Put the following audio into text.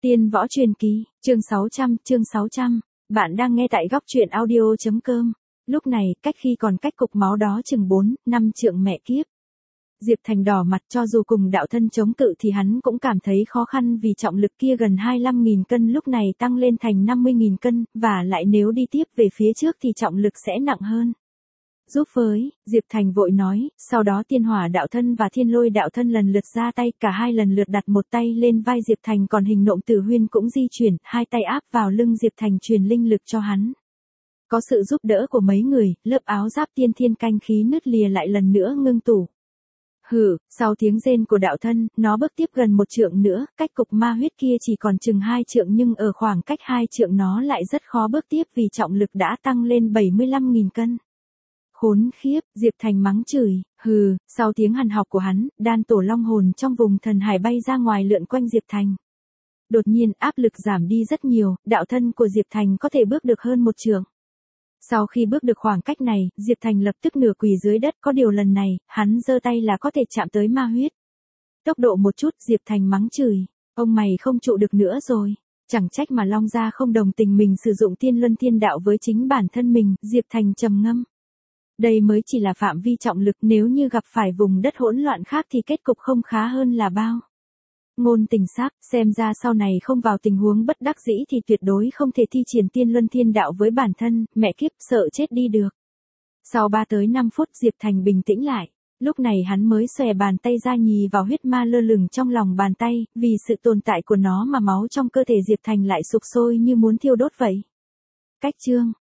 Tiên võ truyền kỳ, chương 600. Bạn đang nghe tại góc truyện audio.com. Lúc này, cách khi còn cách cục máu đó chừng 4-5 trượng mẹ kiếp. Diệp Thành đỏ mặt, cho dù cùng đạo thân chống cự thì hắn cũng cảm thấy khó khăn vì trọng lực kia gần 25.000 cân lúc này tăng lên thành 50.000 cân, và lại nếu đi tiếp về phía trước thì trọng lực sẽ nặng hơn. Giúp với, Diệp Thành vội nói, sau đó Tiên Hỏa đạo thân và Thiên Lôi đạo thân lần lượt ra tay, cả hai lần lượt đặt một tay lên vai Diệp Thành, còn Hình Nộm Tử Huyên cũng di chuyển, hai tay áp vào lưng Diệp Thành truyền linh lực cho hắn. Có sự giúp đỡ của mấy người, lớp áo giáp tiên thiên canh khí nứt lìa lại lần nữa ngưng tụ. Hừ, sau tiếng rên của đạo thân, nó bước tiếp gần 1 trượng nữa, cách cục ma huyết kia chỉ còn chừng 2 trượng, nhưng ở khoảng cách 2 trượng nó lại rất khó bước tiếp vì trọng lực đã tăng lên 75.000 cân. Khốn khiếp, Diệp Thành mắng chửi, hừ, sau tiếng hằn học của hắn, đan tổ long hồn trong vùng thần hải bay ra ngoài lượn quanh Diệp Thành. Đột nhiên áp lực giảm đi rất nhiều, đạo thân của Diệp Thành có thể bước được hơn 1 trượng. Sau khi bước được khoảng cách này, Diệp Thành lập tức nửa quỳ dưới đất, có điều lần này, hắn giơ tay là có thể chạm tới ma huyết. Tốc độ một chút, Diệp Thành mắng chửi, ông mày không trụ được nữa rồi. Chẳng trách mà Long Gia không đồng tình mình sử dụng Tiên Luân Thiên Đạo với chính bản thân mình, Diệp Thành trầm ngâm. Đây mới chỉ là phạm vi trọng lực, nếu như gặp phải vùng đất hỗn loạn khác thì kết cục không khá hơn là bao. Ngôn Tình Sắc, xem ra sau này không vào tình huống bất đắc dĩ thì tuyệt đối không thể thi triển Tiên Luân Thiên Đạo với bản thân, mẹ kiếp, sợ chết đi được. Sau 3 tới 5 phút Diệp Thành bình tĩnh lại, lúc này hắn mới xòe bàn tay ra nhì vào huyết ma lơ lửng trong lòng bàn tay, vì sự tồn tại của nó mà máu trong cơ thể Diệp Thành lại sục sôi như muốn thiêu đốt vậy. Cách chương